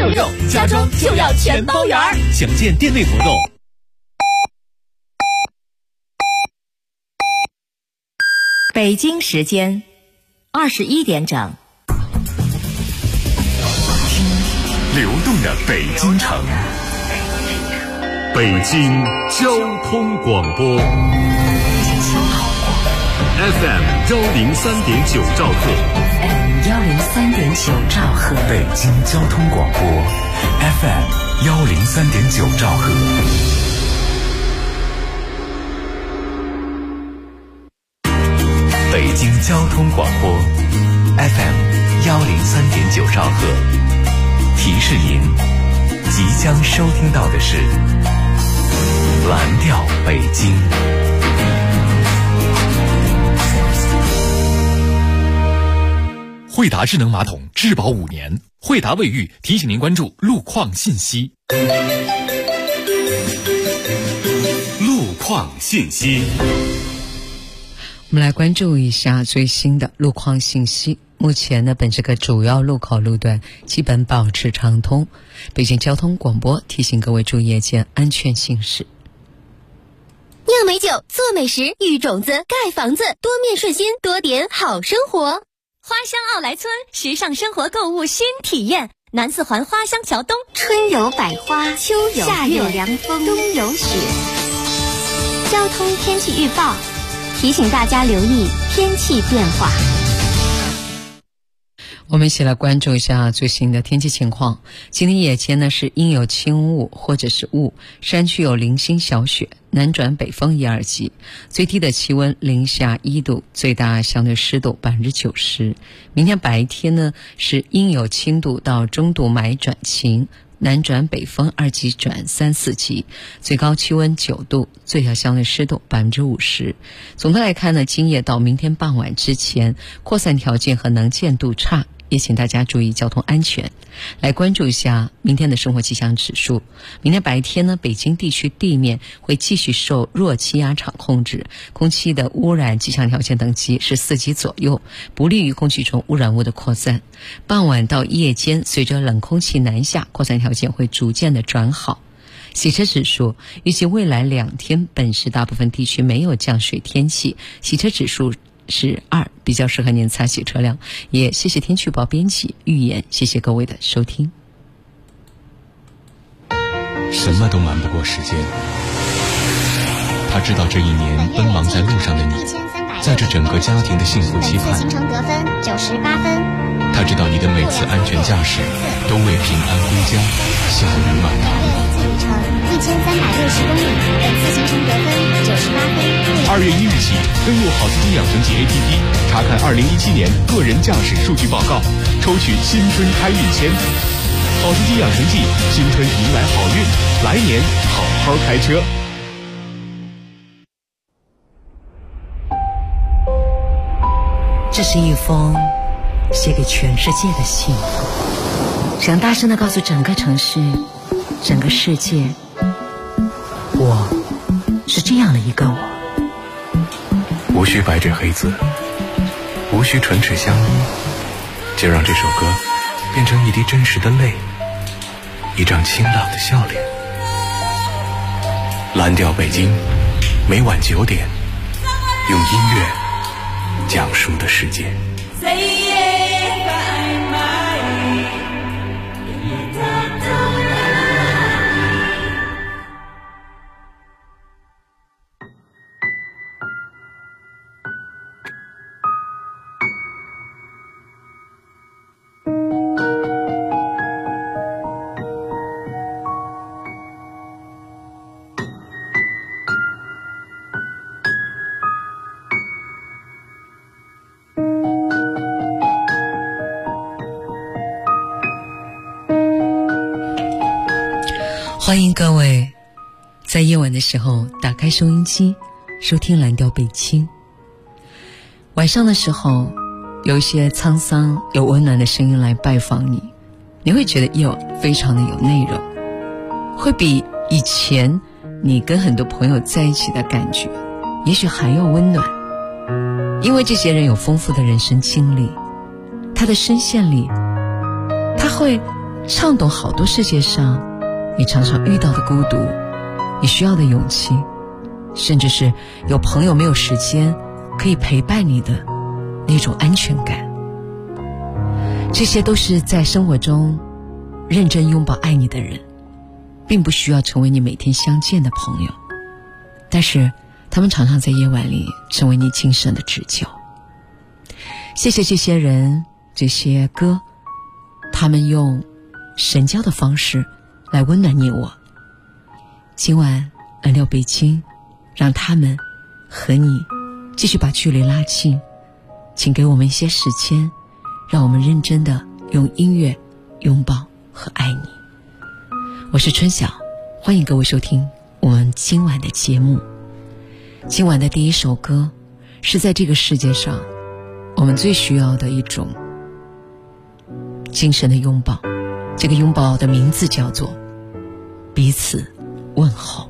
有用，家装就要全包圆。详见店内活动。 北京时间21点整。 流动的北京城，北京交通广播 FM 103.9兆赫 103.9兆赫， 北京交通广播 FM 103.9兆赫。北京交通广播 FM 103.9兆赫。提示您，即将收听到的是蓝调北京。 惠达智能马桶质保5年，惠达卫浴提醒您关注路况信息。 路况信息， 我们来关注一下最新的路况信息。目前呢，本这个主要路口路段基本保持畅通。北京交通广播提醒各位注意夜间安全行驶。 酿美酒，做美食，育种子，盖房子，多面顺心，多点好生活。花乡奥莱村，时尚生活购物新体验。南四环花乡桥东， 春有百花，秋有夏有凉风，冬有雪。交通天气预报提醒大家留意天气变化。 我们一起来关注一下最新的天气情况。今天夜间呢是阴有轻雾或者是雾，山区有零星小雪，南转北风1、2级，最低的气温零下1度，最大相对湿度90%。明天白天呢是阴有轻度到中度霾转晴，南转北风2级转3、4级，最高气温9度，最小相对湿度50%。总的来看呢，今夜到明天傍晚之前，扩散条件和能见度差，也请大家注意交通安全。来关注一下明天的生活气象指数。明天白天呢，北京地区地面会继续受弱气压场控制，空气的污染气象条件等级是4级左右，不利于空气中污染物的扩散。傍晚到夜间，随着冷空气南下，扩散条件会逐渐的转好。洗车指数预计未来2天本市大部分地区没有降水天气，洗车指数是2，比较适合您擦洗车辆。也谢谢天气预报编辑预言，谢谢各位的收听。 什么都瞒不过时间，他知道这一年奔忙在路上的你，在这整个家庭的幸福期盼。 行程得分98分。 他知道你的每次安全驾驶都为平安归家笑语满堂。 里程1360公里，本次行程得分98分。 2月1日起，登录好司机养成记 APP， 查看2017年个人驾驶数据报告，抽取新春开运签。好司机养成记，新春迎来好运，来年好好开车。 这是一封写给全世界的信，想大声地告诉整个城市，整个世界，我是这样的一个我。 无需白纸黑字，无需唇齿相依，就让这首歌变成一滴真实的泪，一张清朗的笑脸。蓝调北京，每晚9点，用音乐讲述的世界。 欢迎各位在夜晚的时候打开收音机，收听蓝调北京。晚上的时候，有一些沧桑有温暖的声音来拜访你，你会觉得夜晚非常的有内容，会比以前你跟很多朋友在一起的感觉也许还要温暖。因为这些人有丰富的人生经历，他的声线里他会唱懂好多世界上你常常遇到的孤独，你需要的勇气，甚至是有朋友没有时间可以陪伴你的那种安全感。这些都是在生活中认真拥抱爱你的人，并不需要成为你每天相见的朋友，但是他们常常在夜晚里成为你精神的指教。谢谢这些人，这些歌，他们用神交的方式来温暖你我。今晚蓝调北京，让他们和你继续把距离拉近，请给我们一些时间，让我们认真的用音乐拥抱和爱你。我是春晓，欢迎各位收听我们今晚的节目。今晚的第一首歌是在这个世界上我们最需要的一种精神的拥抱，这个拥抱的名字叫做彼此问候。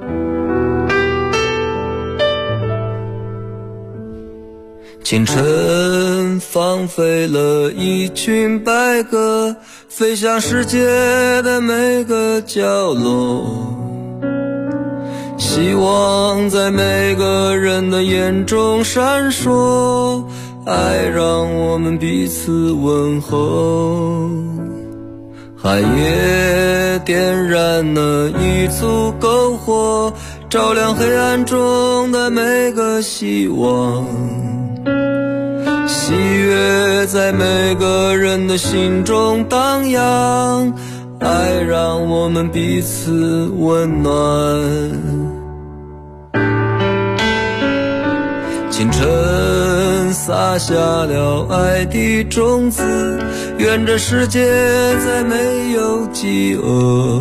清晨放飞了一群白鸽，飞向世界的每个角落，希望在每个人的眼中闪烁，爱让我们彼此问候。寒夜点燃了一簇篝火，照亮黑暗中的每个希望，喜悦在每个人的心中荡漾，爱让我们彼此温暖。清晨撒下了爱的种子，愿这世界再没有饥饿，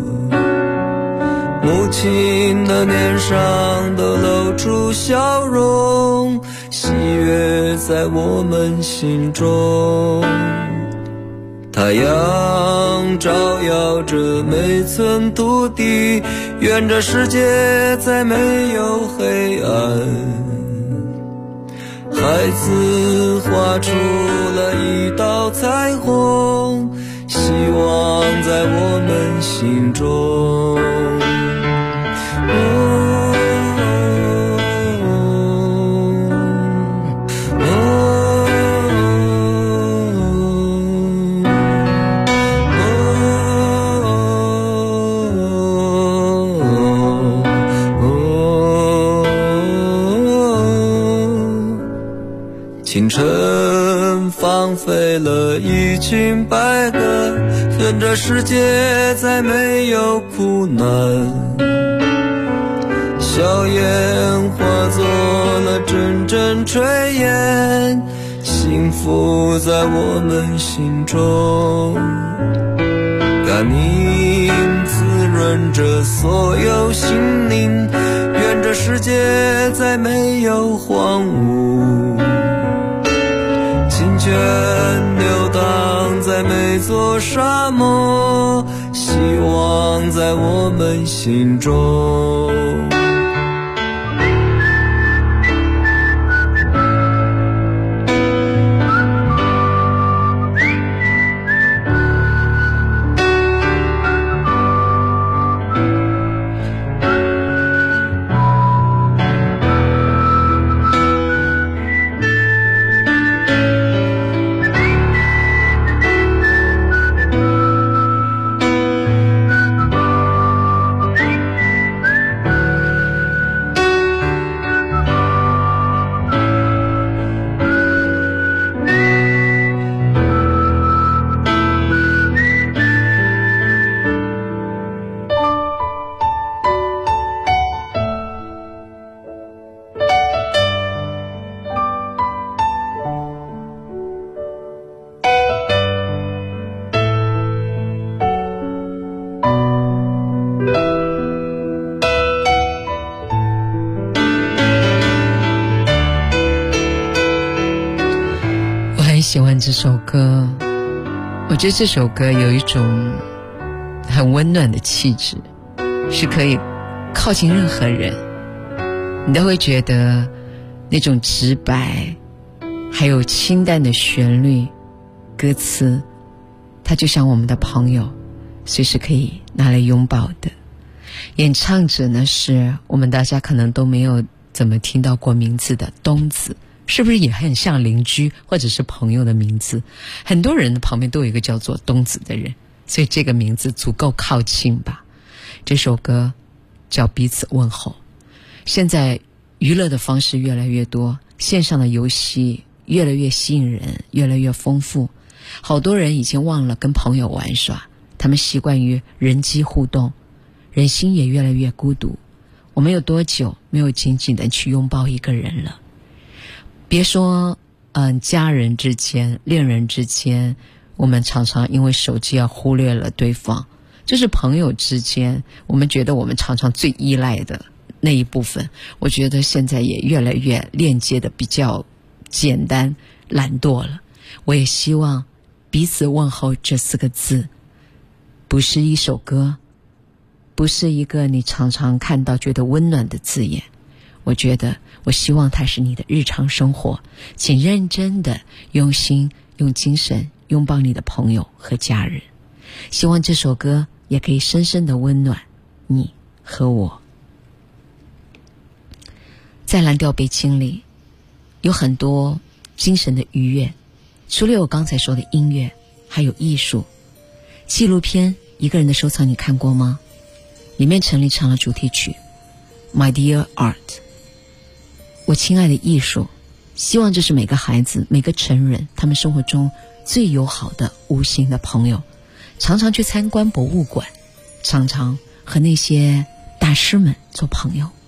母亲的脸上都露出笑容，喜悦在我们心中。太阳照耀着每寸土地，愿这世界再没有黑暗，孩子画出了一道彩虹，希望在我们心中。清晨放飞了一群白鸽，愿这世界再没有苦难，硝烟化作了阵阵炊烟，幸福在我们心中。甘霖滋润着所有心灵，愿这世界再没有荒芜，清泉流淌在每座沙漠，希望在我们心中。 喜欢这首歌，我觉得这首歌有一种很温暖的气质，是可以靠近任何人，你都会觉得那种直白，还有清淡的旋律，歌词他就像我们的朋友，随时可以拿来拥抱的。演唱者呢是我们大家可能都没有怎么听到过名字的东子，是不是也很像邻居或者是朋友的名字？很多人的旁边都有一个叫做东子的人，所以这个名字足够靠近吧。这首歌叫彼此问候。现在娱乐的方式越来越多，线上的游戏越来越吸引人，越来越丰富，好多人已经忘了跟朋友玩耍，他们习惯于人机互动，人心也越来越孤独。我们有多久没有紧紧的去拥抱一个人了？别说家人之间、恋人之间，我们常常因为手机而忽略了对方，就是朋友之间，我们觉得我们常常最依赖的那一部分，我觉得现在也越来越链接的比较简单懒惰了。我也希望彼此问候这4个字不是一首歌，不是一个你常常看到觉得温暖的字眼，我希望它是你的日常生活。请认真的用心用精神拥抱你的朋友和家人，希望这首歌也可以深深的温暖你和我。在蓝调北京里有很多精神的愉悦，除了我刚才说的音乐，还有艺术。纪录片《一个人的收藏》你看过吗？里面陈粒唱了主题曲 My Dear Art， 我亲爱的艺术。希望这是每个孩子每个成人他们生活中最友好的无形的朋友，常常去参观博物馆，常常和那些大师们做朋友。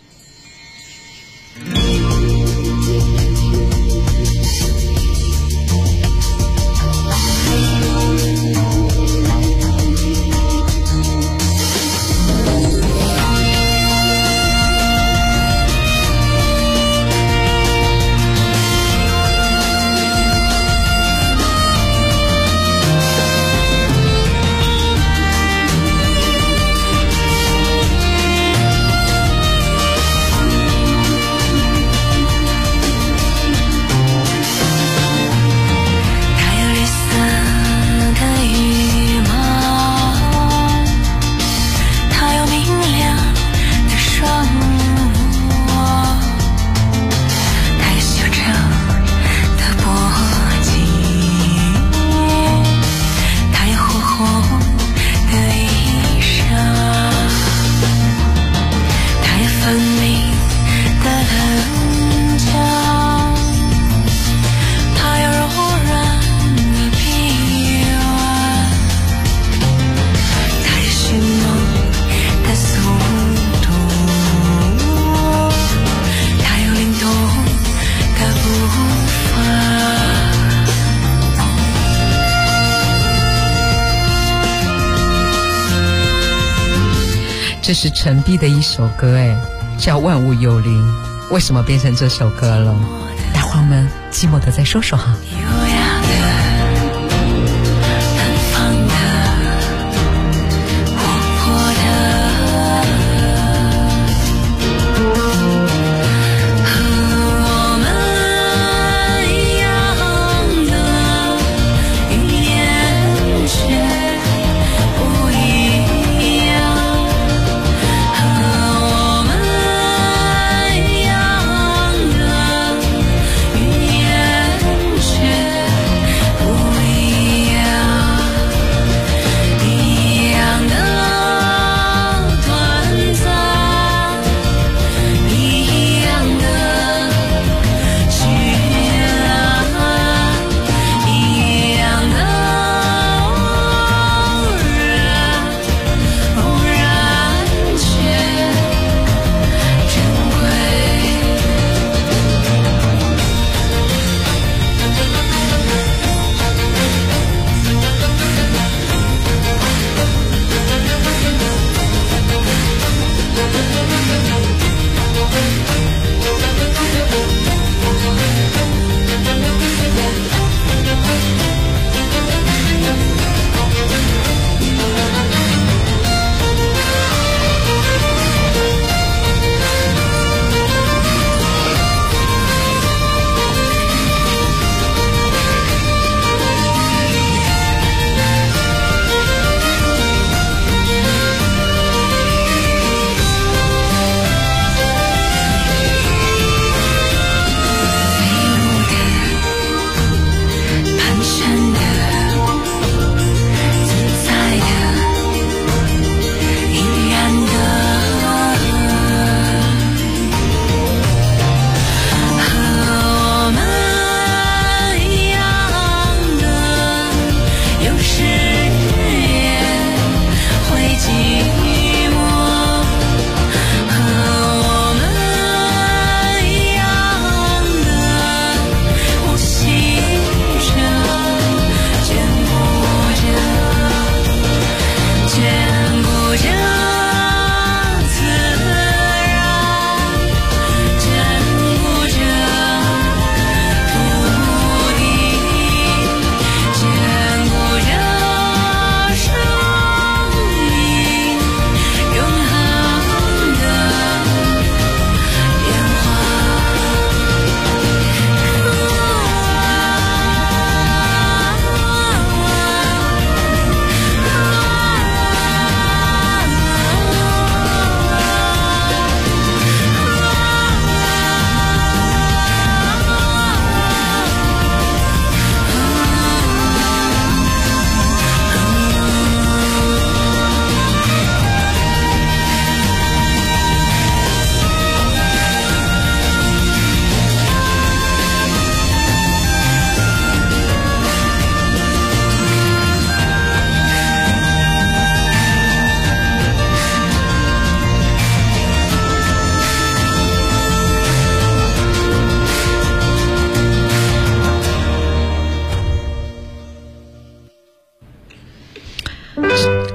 这是陈碧的一首歌，叫《万物有灵》。为什么变成这首歌了？大伙们寂寞的再说说哈。 却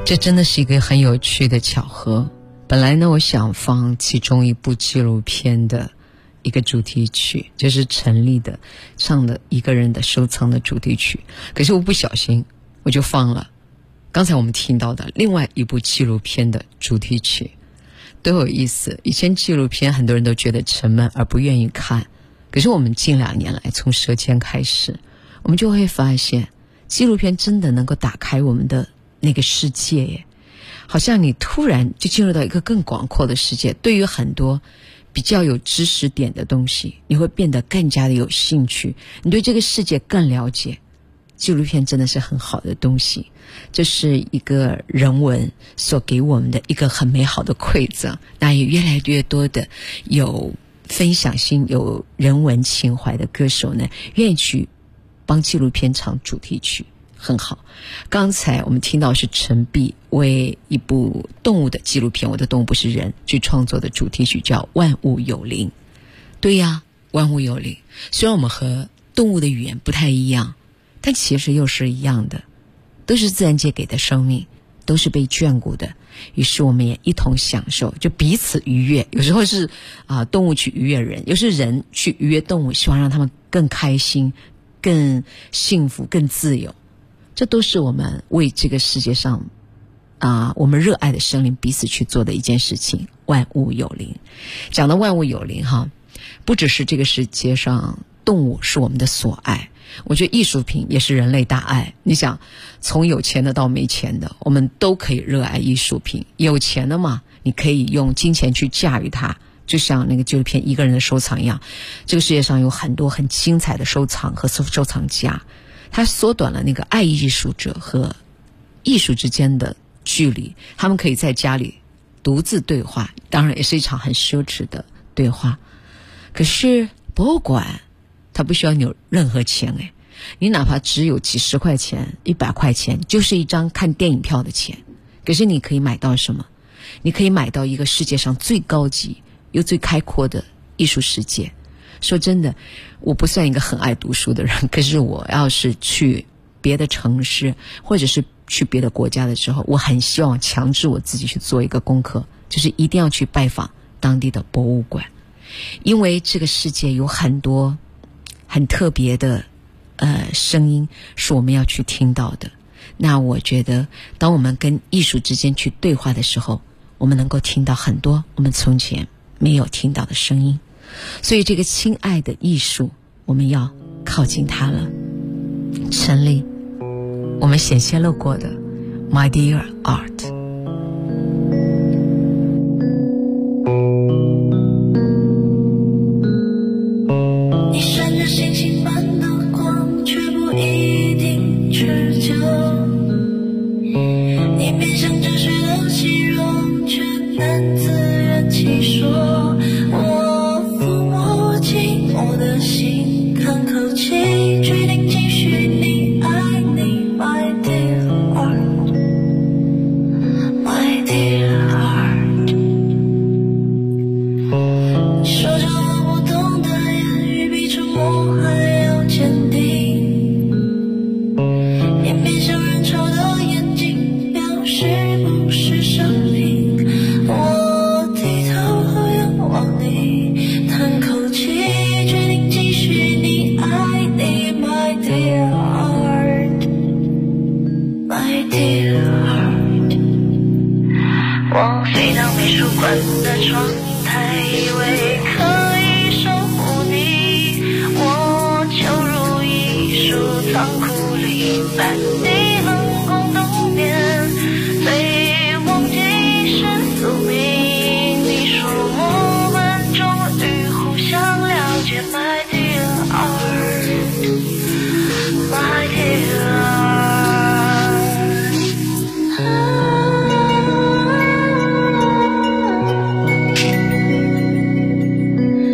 这真的是一个很有趣的巧合。本来呢，我想放其中一部纪录片的一个主题曲，就是陈粒的唱的一个人的收藏的主题曲，可是我不小心我就放了刚才我们听到的另外一部纪录片的主题曲。都有意思，以前纪录片很多人都觉得沉闷而不愿意看，可是我们近2年来从舌尖开始，我们就会发现纪录片真的能够打开我们的那个世界耶，好像你突然就进入到一个更广阔的世界，对于很多比较有知识点的东西你会变得更加的有兴趣，你对这个世界更了解。纪录片真的是很好的东西，这是一个人文所给我们的一个很美好的馈赠。那也越来越多的有分享心有人文情怀的歌手呢，愿意去帮纪录片唱主题曲，很好。刚才我们听到是陈碧为一部动物的纪录片《我的动物不是人》去创作的主题曲，叫万物有灵。对呀，万物有灵，虽然我们和动物的语言不太一样，但其实又是一样的，都是自然界给的生命，都是被眷顾的。于是我们也一同享受，就彼此愉悦。有时候是动物去愉悦人，有时人去愉悦动物，希望让他们更开心更幸福更自由。这都是我们为这个世界上我们热爱的生灵彼此去做的一件事情。万物有灵，讲到万物有灵不只是这个世界上动物是我们的所爱，我觉得艺术品也是人类大爱。你想从有钱的到没钱的，我们都可以热爱艺术品。有钱的嘛，你可以用金钱去驾驭它，就像那个纪录片一个人的收藏一样。这个世界上有很多很精彩的收藏和收藏家，他缩短了那个爱艺术者和艺术之间的距离，他们可以在家里独自对话，当然也是一场很奢侈的对话。可是博物馆它不需要你有任何钱你哪怕只有几十块钱100块钱，就是一张看电影票的钱，可是你可以买到什么？你可以买到一个世界上最高级又最开阔的艺术世界。说真的，我不算一个很爱读书的人，可是我要是去别的城市或者是去别的国家的时候，我很希望强制我自己去做一个功课，就是一定要去拜访当地的博物馆，因为这个世界有很多很特别的声音是我们要去听到的。那我觉得当我们跟艺术之间去对话的时候，我们能够听到很多我们从前没有听到的声音。所以这个亲爱的艺术，我们要靠近它了。陈粒我们险些漏过的 My Dear Art。 你闪着星星般的光，却不一定持久。你面向真实的虚荣，却难自圆其说。我抚摸紧我的心，叹口气，决定继续你爱你 My dear art My dear art。 你说着我不懂的言语，比沉默还要坚定。你面向人潮的眼睛，表示不是生命。我低头后仰望你，叹口气，决定继续你爱你 My dear art My dear art。 我飞到美术馆的窗台，以为可以守护你。我囚入艺术仓库里，满地冷宫冬眠，没忘记是宿命。你说我们终于互相了解 My dear art My dear art。 你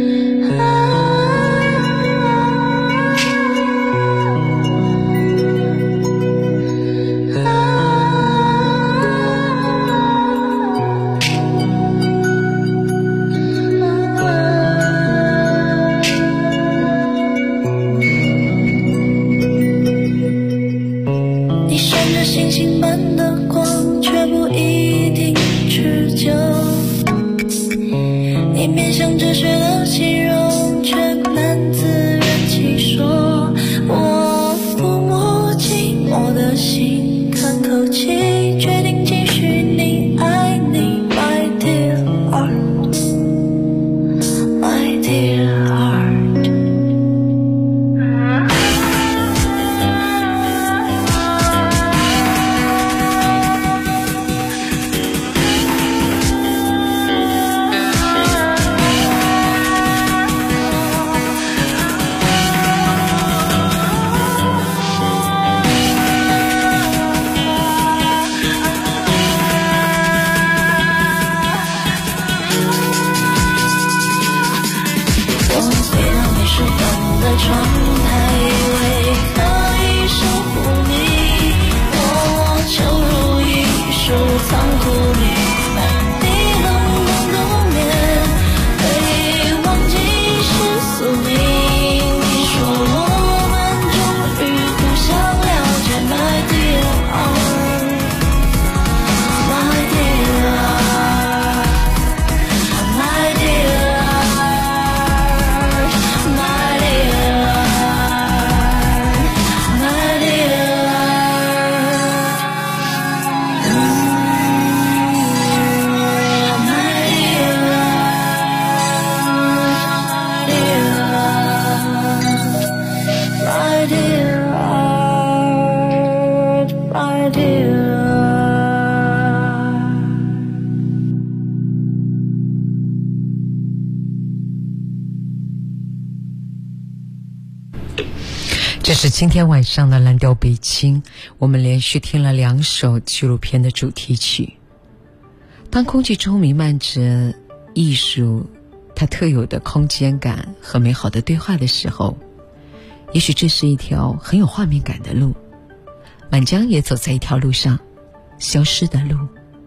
这是今天晚上的蓝调北京，我们连续听了2首纪录片的主题曲。当空气中弥漫着艺术它特有的空间感和美好的对话的时候，也许这是一条很有画面感的路。满江也走在一条路上，消失的路。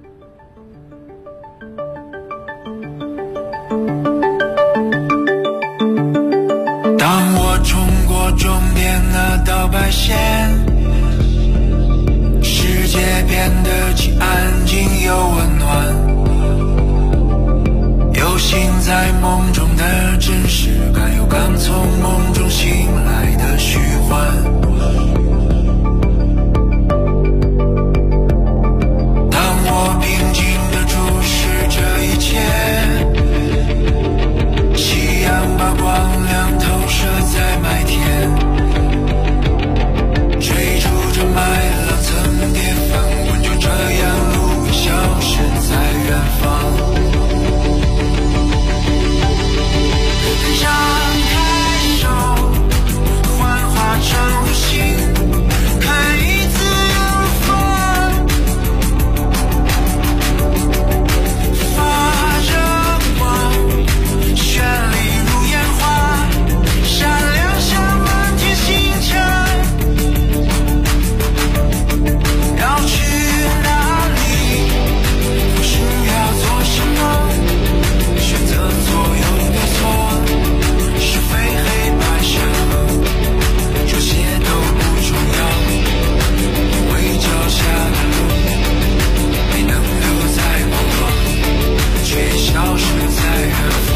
当我冲过终点那道白线，世界变得既安静又温暖，游行在梦中的真实感，又刚从梦中醒来的虚幻。当我平静地注视这一切，夕阳把光亮投射在麦田，追逐着麦浪层叠翻滚，就这样路消失在远方。张开手，幻化成无形，可以自由放，发着光，绚丽如烟花，闪亮像满天星辰。要去哪里？不需要做什么，选择左右对错，是非黑白善恶，这些都不重要，因为脚下的路没能留在过往，却消失在远方。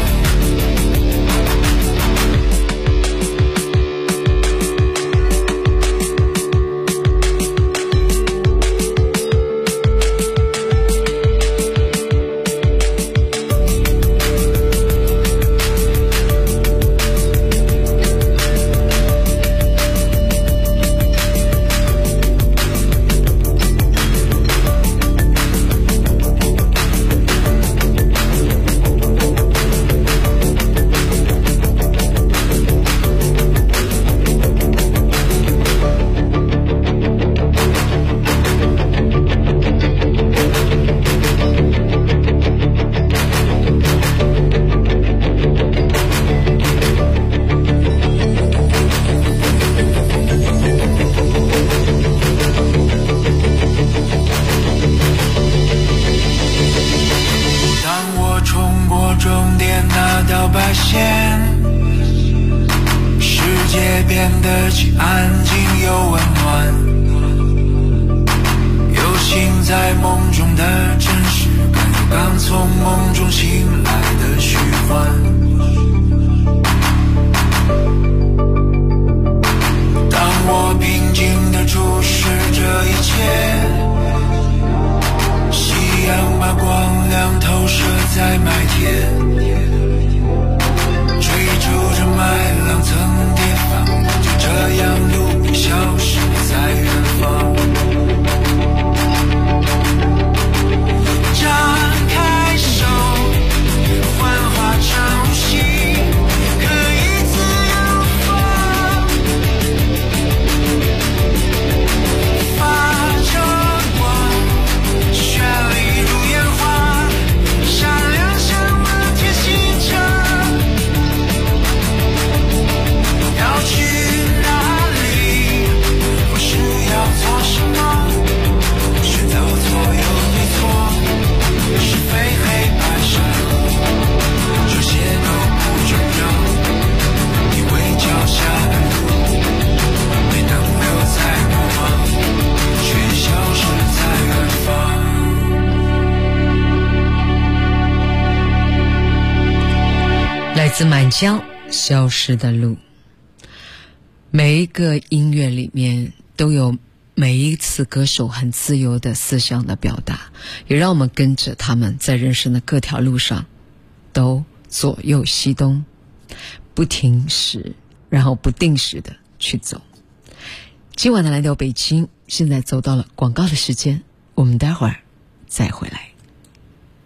自满江消失的路。每一个音乐里面都有每一次歌手很自由的思想的表达，也让我们跟着他们在人生的各条路上都左右西东，不停时然后不定时的去走。今晚的蓝调北京现在走到了广告的时间，我们待会儿再回来。 新春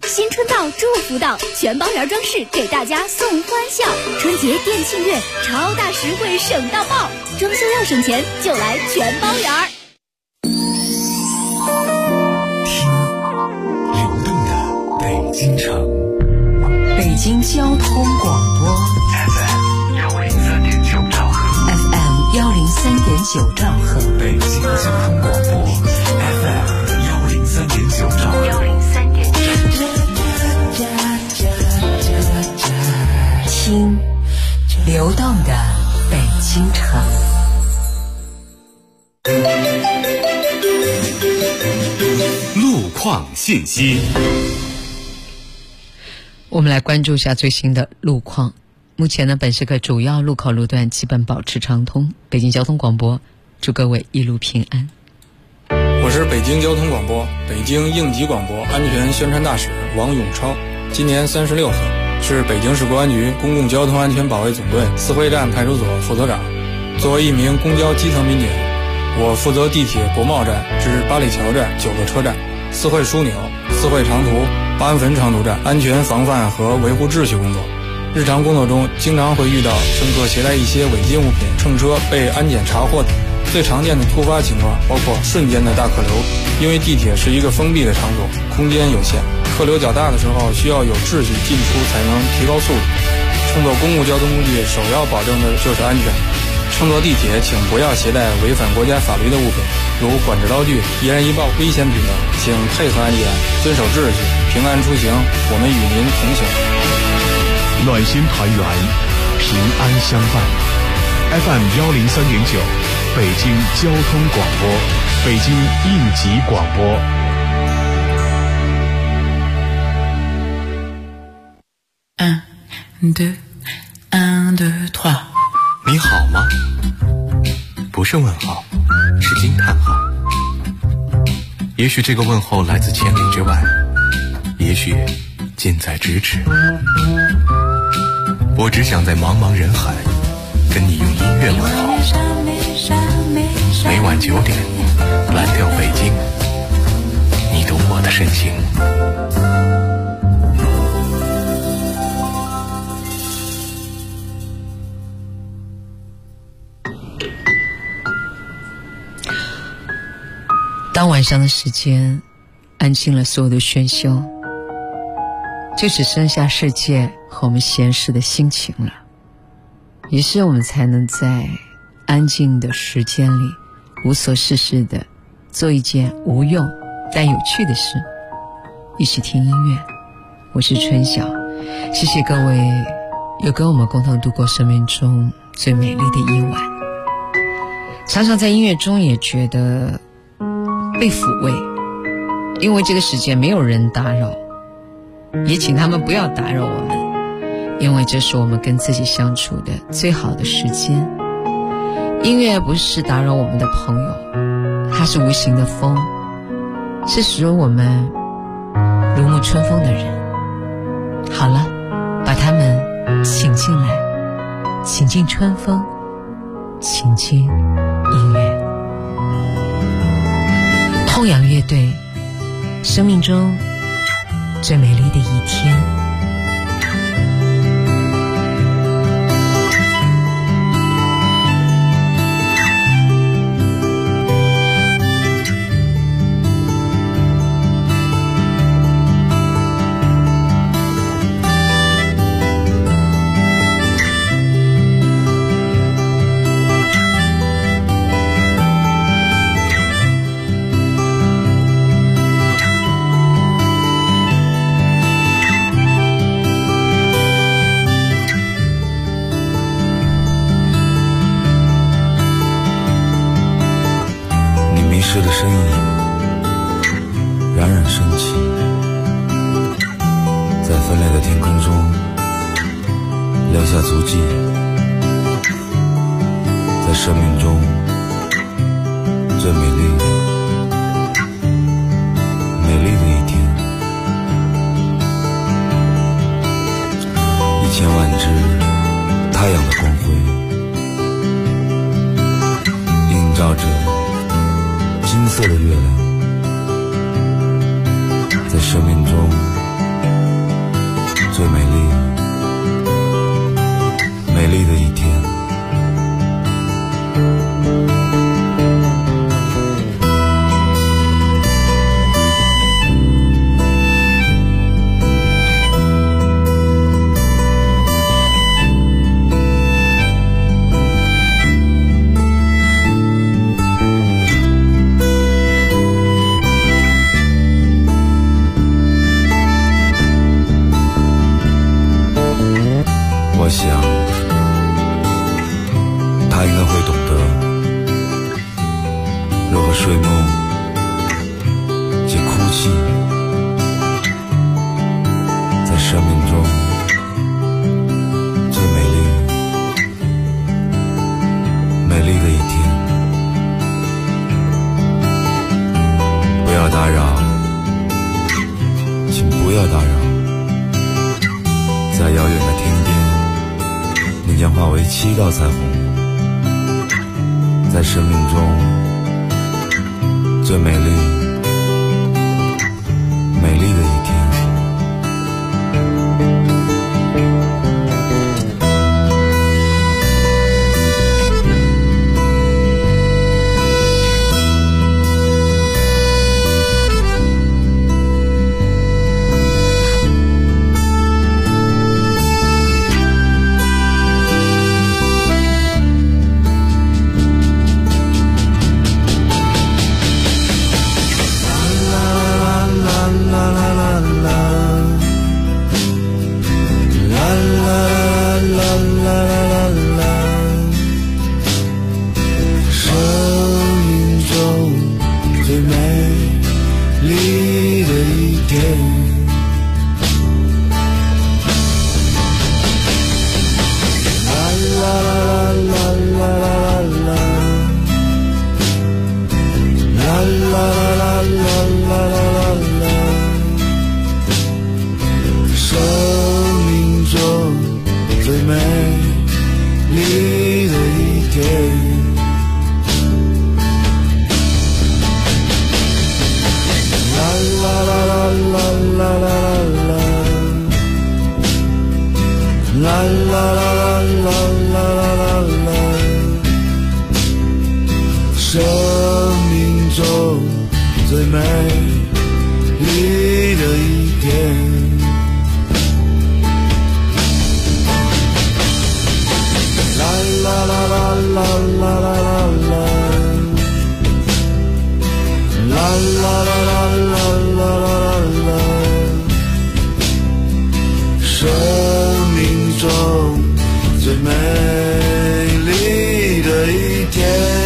春到，祝福到，全包圆装饰给大家送欢笑。春节店庆月，超大实惠省到爆，装修要省钱就来全包圆。 听流动的北京城， 北京交通广播 FM 103.9兆赫 ，FM 103.9兆赫， 北京交通广播 FM 103.9兆赫。 听流动的北京城。 路况信息， 我们来关注一下最新的路况。目前呢，本市各主要路口路段基本保持畅通。北京交通广播祝各位一路平安。 我是北京交通广播北京应急广播安全宣传大使王永超，今年36岁，是北京市公安局公共交通安全保卫总队四惠站派出所副所长。作为一名公交基层民警，我负责地铁国贸站至八里桥站9个车站、四惠枢纽、四惠长途、八安汾长途站安全防范和维护秩序工作。日常工作中经常会遇到乘客携带一些违禁物品乘车被安检查获的。最常见的突发情况包括瞬间的大客流，因为地铁是一个封闭的场所，空间有限，客流较大的时候需要有秩序进出才能提高速度。乘坐公共交通工具首要保证的就是安全。乘坐地铁请不要携带违反国家法律的物品，如管制刀具、易燃易爆、危险品等，请配合安检，遵守秩序，平安出行，我们与您同行。 暖心团圆，平安相伴。FM 103.9，北京交通广播，北京应急广播。 你好吗？不是问号，是惊叹号。也许这个问候来自千里之外，也许近在咫尺。我只想在茫茫人海跟你用音乐问候。每晚9点，蓝调北京，你懂我的深情。 当晚上的时间安静了所有的喧嚣，就只剩下世界和我们闲适的心情了。于是我们才能在安静的时间里无所事事的做一件无用但有趣的事，一起听音乐。我是春晓，谢谢各位有跟我们共同度过生命中最美丽的夜晚。常常在音乐中也觉得被抚慰，因为这个世界没有人打扰，也请他们不要打扰我们，因为这是我们跟自己相处的最好的时间。音乐不是打扰我们的朋友，它是无形的风，是使我们如沐春风的人。好了，把他们请进来，请进春风，请进音乐。痛仰乐队，生命中最美丽的一天。 诗的身影冉冉升起，在分裂的天空中留下足迹，在生命中最美丽的一天。1000万只太阳的光辉映照着金色的月亮，在生命中不要打扰。在遥远的天边，你将化为7道彩虹，在生命中最美丽的一天。生命中最美丽的一天。啦啦啦啦啦啦啦啦，啦啦啦啦啦啦啦，生命中最美丽的一天。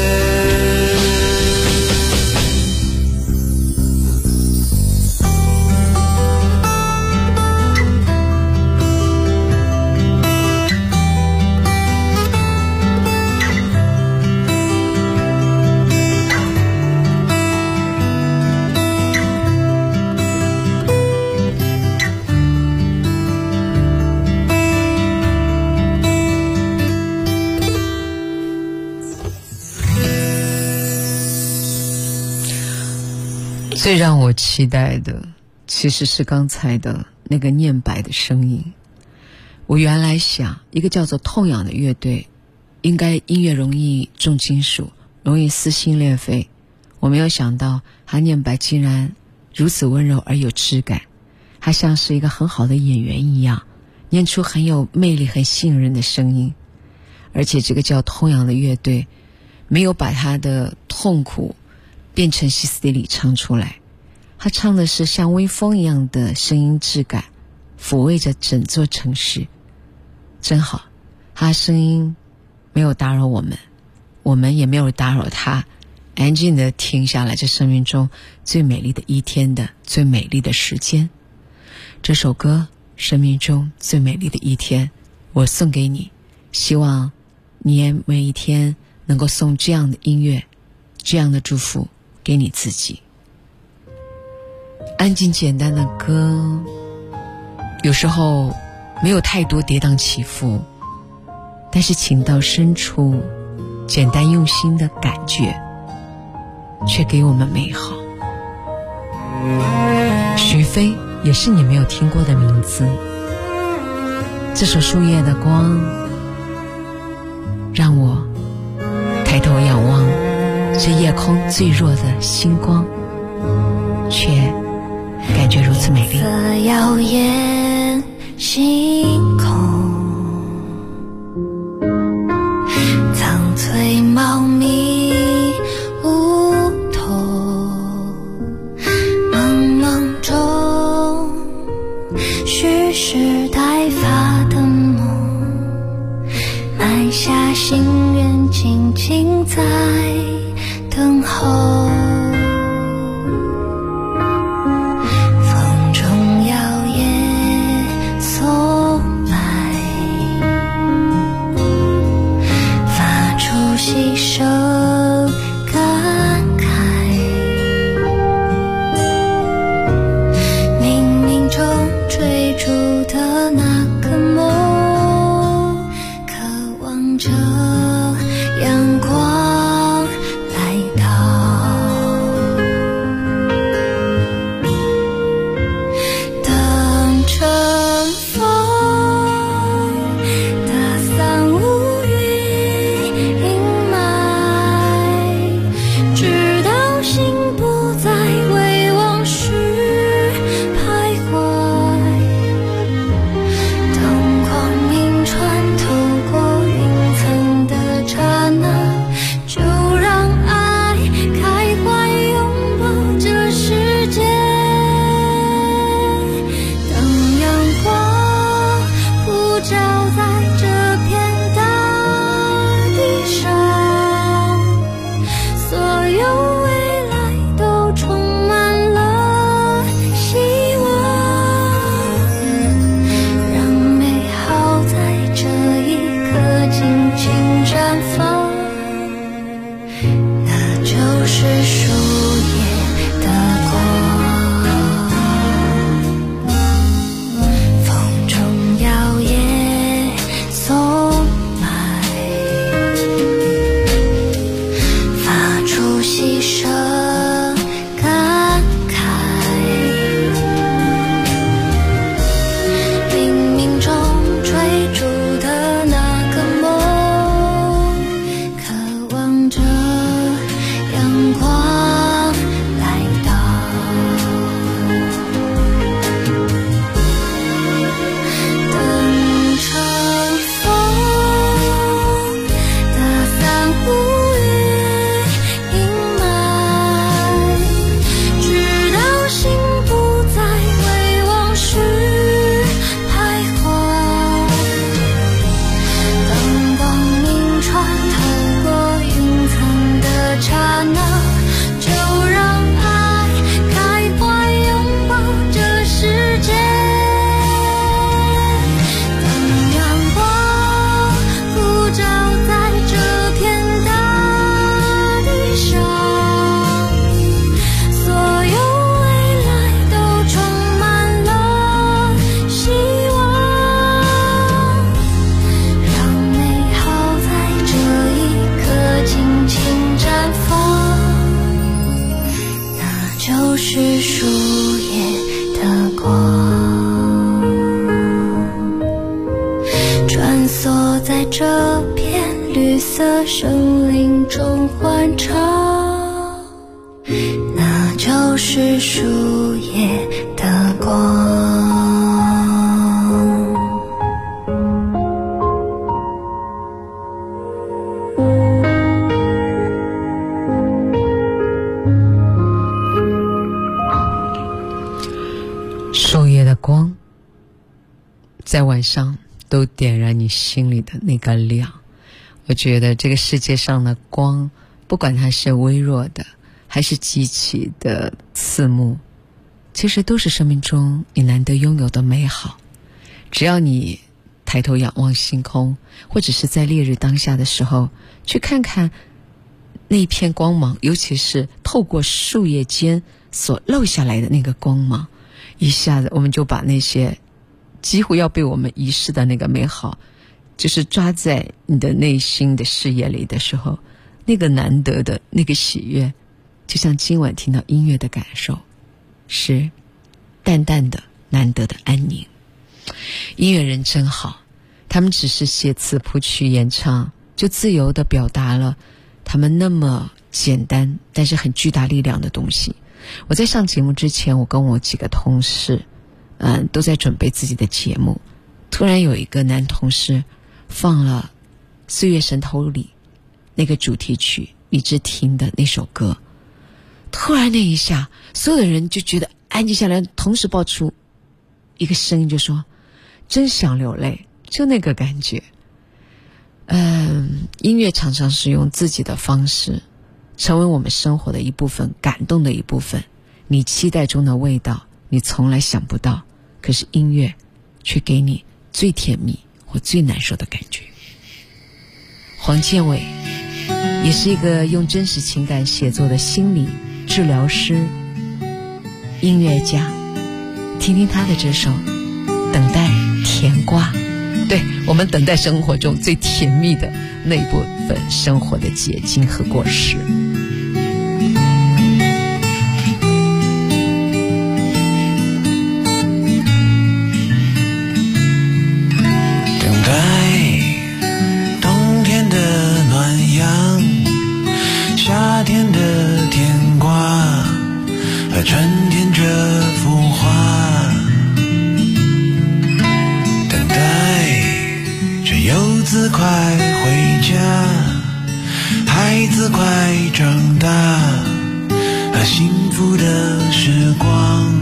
最让我期待的其实是刚才的那个念白的声音。我原来想一个叫做痛仰的乐队应该音乐容易重金属，容易撕心裂肺，我没有想到他念白竟然如此温柔而有质感，还像是一个很好的演员一样念出很有魅力很吸引人的声音。而且这个叫痛仰的乐队没有把他的痛苦变成歇斯底里唱出来，他唱的是像微风一样的声音质感，抚慰着整座城市。真好，他声音没有打扰我们，我们也没有打扰他，安静地听下来这生命中最美丽的一天的最美丽的时间。这首歌生命中最美丽的一天，我送给你，希望你也每一天能够送这样的音乐，这样的祝福给你自己。安静简单的歌有时候没有太多跌宕起伏，但是情到深处简单用心的感觉却给我们美好。许飞也是你没有听过的名字，这首树叶的光让我抬头仰望这夜空最弱的星光，却感觉如此美丽。 色耀眼星空，苍翠茂密梧桐，茫茫中蓄势待发的梦，埋下心愿静静在等候。冥冥中森林中欢唱，那就是树叶的光。 树叶的光在晚上都点燃你心里的那个亮。我觉得这个世界上的光，不管它是微弱的还是极其的刺目，其实都是生命中你难得拥有的美好。只要你抬头仰望星空，或者是在烈日当下的时候去看看那一片光芒，尤其是透过树叶间所漏下来的那个光芒，一下子我们就把那些几乎要被我们遗失的那个美好，就是抓在你的内心的视野里的时候，那个难得的那个喜悦，就像今晚听到音乐的感受，是淡淡的难得的安宁。音乐人真好，他们只是写词谱曲演唱，就自由地表达了他们那么简单但是很巨大力量的东西。我在上节目之前，我跟我几个同事都在准备自己的节目，突然有一个男同事放了《岁月神偷》里那个主题曲李治廷的那首歌，突然那一下所有的人就觉得安静下来，同时爆出一个声音，就说真想流泪，就那个感觉。音乐常常是用自己的方式成为我们生活的一部分，感动的一部分。你期待中的味道你从来想不到，可是音乐却给你最甜蜜或最难受的感觉。黄建伟也是一个用真实情感写作的心理治疗师、音乐家，听听他的这首《等待甜瓜》。对，我们等待生活中最甜蜜的那部分生活的结晶和果实。 等待冬天的暖阳，夏天的甜瓜和春天这幅画，等待这游子快回家，孩子快长大，和幸福的时光，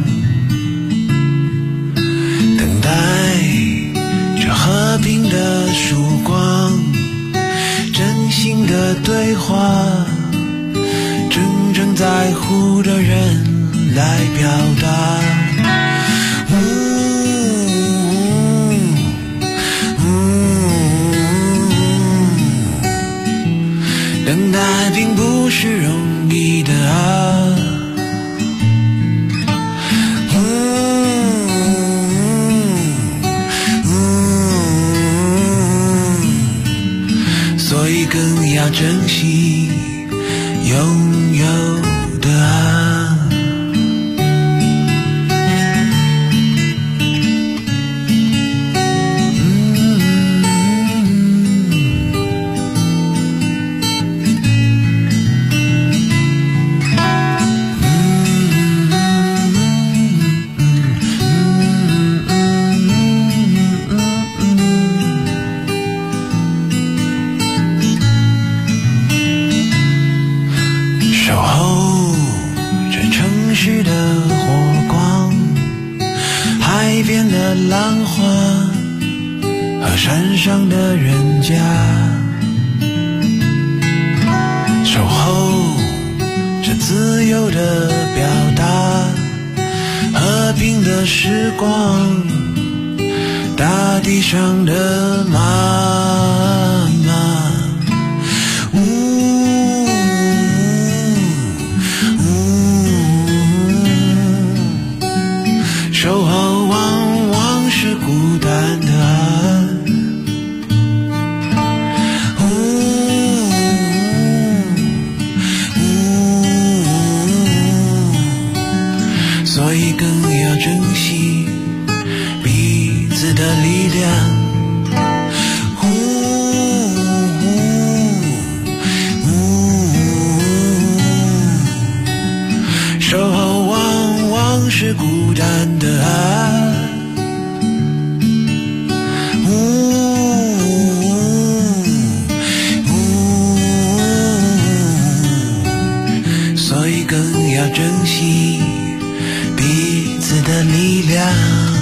等待这和平的曙光，真心的对话，真正在乎的人来表达。等待并不是容易的啊，所以更要珍惜拥有的啊。浪花和山上的人家，守候着自由的表达，和平的时光，大地上的妈妈。守候往往是孤单的啊，所以更要珍惜彼此的力量。 量。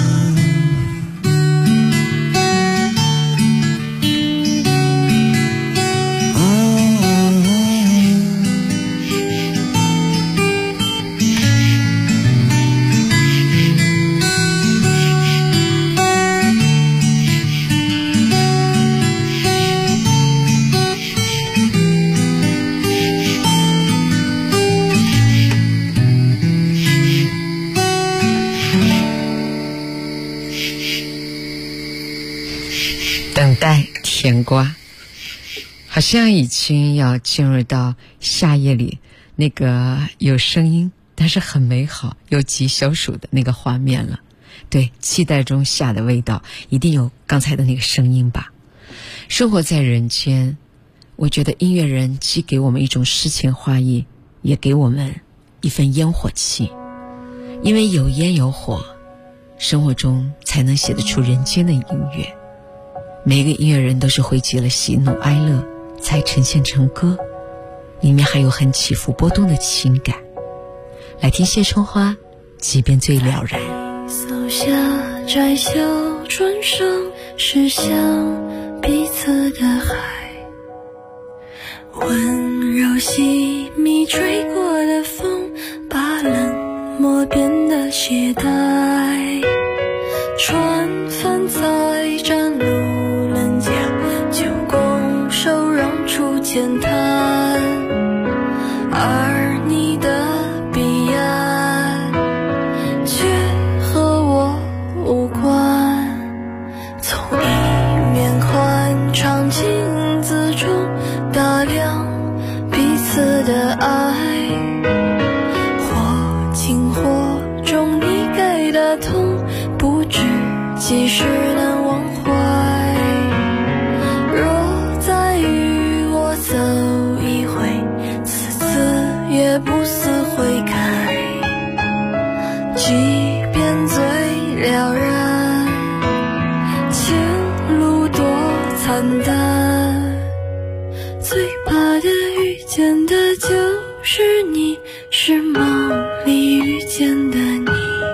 等待甜瓜，好像已经要进入到夏夜里那个有声音但是很美好有极小暑的那个画面了。对，期待中夏的味道一定有刚才的那个声音吧。生活在人间，我觉得音乐人既给我们一种诗情画意，也给我们一份烟火气。因为有烟有火，生活中才能写得出人间的音乐。每个音乐人都是汇集了喜怒哀乐才呈现成歌，里面还有很起伏波动的情感。来听谢春花，即便最了然。 扫下摘笑唇上，是向彼此的海，温柔细密吹过的风，把冷漠变得懈怠。船帆在站路人甲，就拱手让出浅滩，而你的彼岸却和我无关。从一面宽敞镜子中打量彼此的爱，或轻或重你给的痛，不知几时能忘怀。若再与我走一回，此次也不思悔改。即便最了然，前路多惨淡，最怕的遇见的就是你，是梦里遇见的你。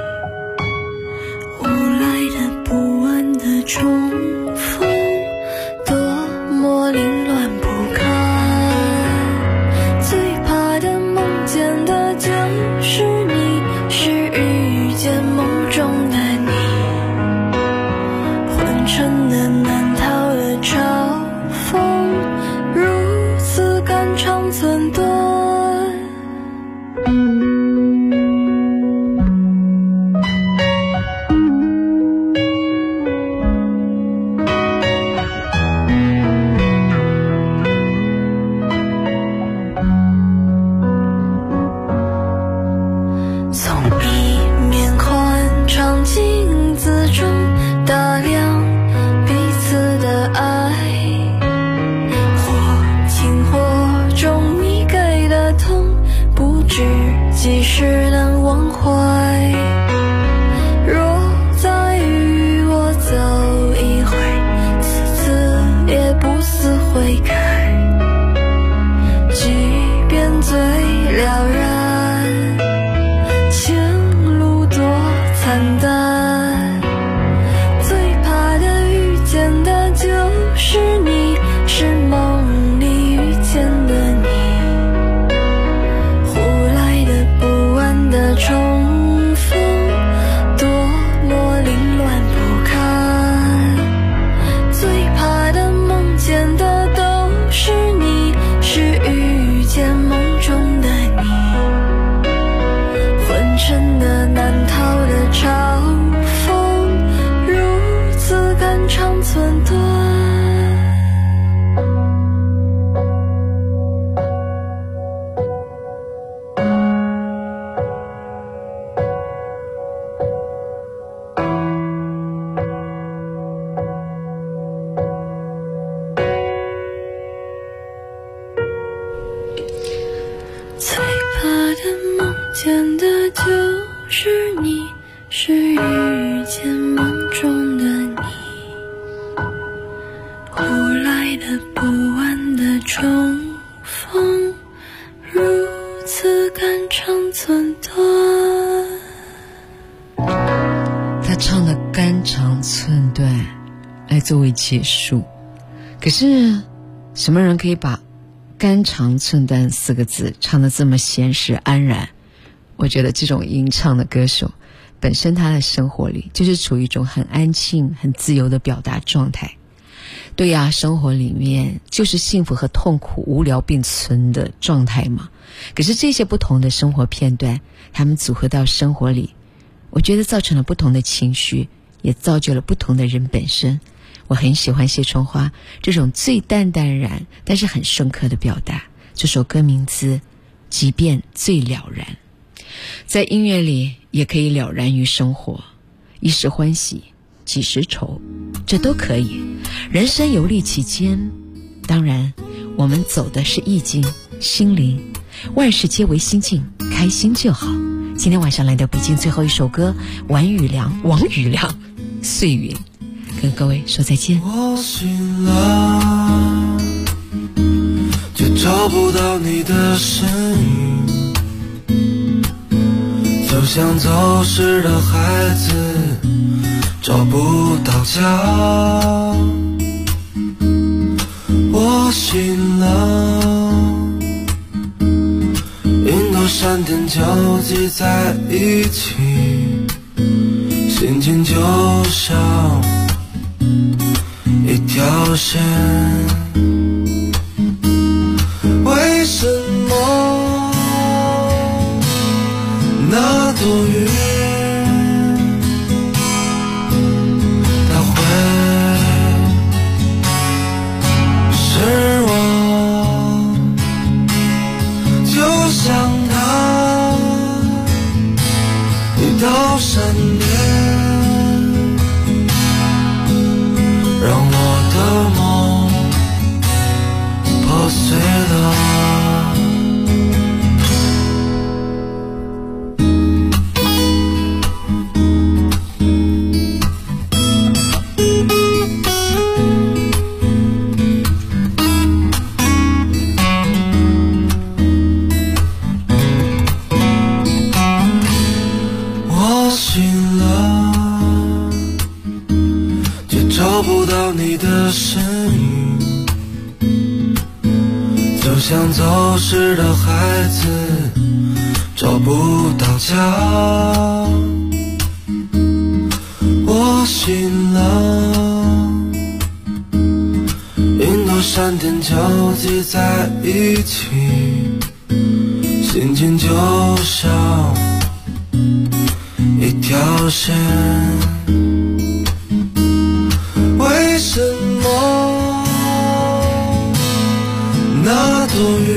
无来的不安的重逢，多么凌乱不堪。最怕的梦见的就是你，是遇见梦中的你。昏沉的难逃的嘲讽，如此肝肠寸断。几时能忘怀？若再与我走一回，此次也不思悔改。即便最了然，前路多惨淡，最怕的遇见的就是你，是梦里遇见的你。的重逢，多么凌乱不堪。最怕的梦见的都是你，是遇见梦中的你。昏沉的难逃的嘲讽，如此肝肠寸断。见的就是你，是遇见梦中的你。忽来的不安的重逢，如此肝肠寸断。 唱的肝肠寸断来作为结束。可是什么人可以把肝肠寸断4个字唱得这么闲适安然？我觉得这种吟唱的歌手本身他的生活里就是处于一种很安静很自由的表达状态。对呀，生活里面就是幸福和痛苦无聊并存的状态嘛。可是这些不同的生活片段，他们组合到生活里，我觉得造成了不同的情绪，也造就了不同的人本身。我很喜欢谢春花这种最淡淡然但是很深刻的表达。这首歌名字即便最了然，在音乐里也可以了然于生活，一时欢喜几时愁，这都可以。人生游历其间，当然我们走的是意境心灵，万事皆为心境，开心就好。今天晚上来到北京最后一首歌，王宇良碎云，跟各位说再见。 我醒了，却找不到你的身影，就像走失的孩子找不到家。我醒了，云朵闪电交集在一起，心情就像一条线。为什么那朵云它会是我，就像它一道闪电，让我的梦破碎了。我醒了，却找不到你的身影，就像走失的孩子找不到家。我醒了，云朵闪电交集在一起，心情就像一条线。为什么那朵云